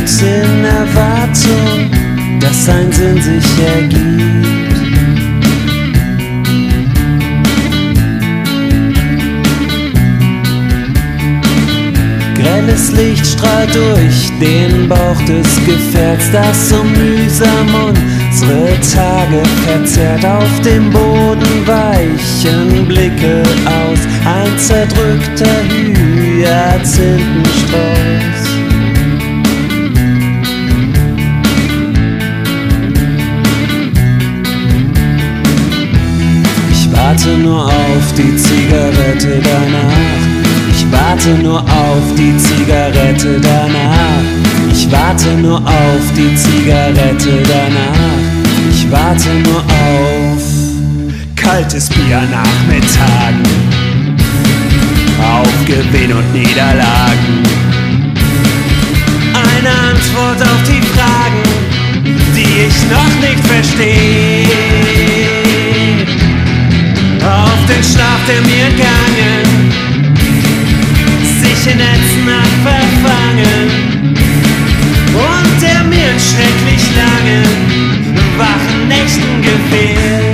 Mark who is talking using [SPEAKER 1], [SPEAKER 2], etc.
[SPEAKER 1] in Erwartung, dass ein Sinn sich ergibt. Grelles Licht strahlt durch den Bauch des Gefährts, das so mühsam unsere Tage verzerrt. Auf dem Boden weichen Blicke aus, ein zerdrückter Hyazinthenstrauß. Ich warte nur auf die Zigarette danach. Ich warte nur auf die Zigarette danach. Ich warte nur auf die Zigarette danach. Ich warte nur auf kaltes Bier an Nachmittagen, auf Gewinn und Niederlagen. Eine Antwort auf die Fragen, die ich noch nicht verstehe. Auf den Schlaf, der mir entgangen, in Netzen hat verfangen und der mir in schrecklich langen, wachen Nächten gefehlt.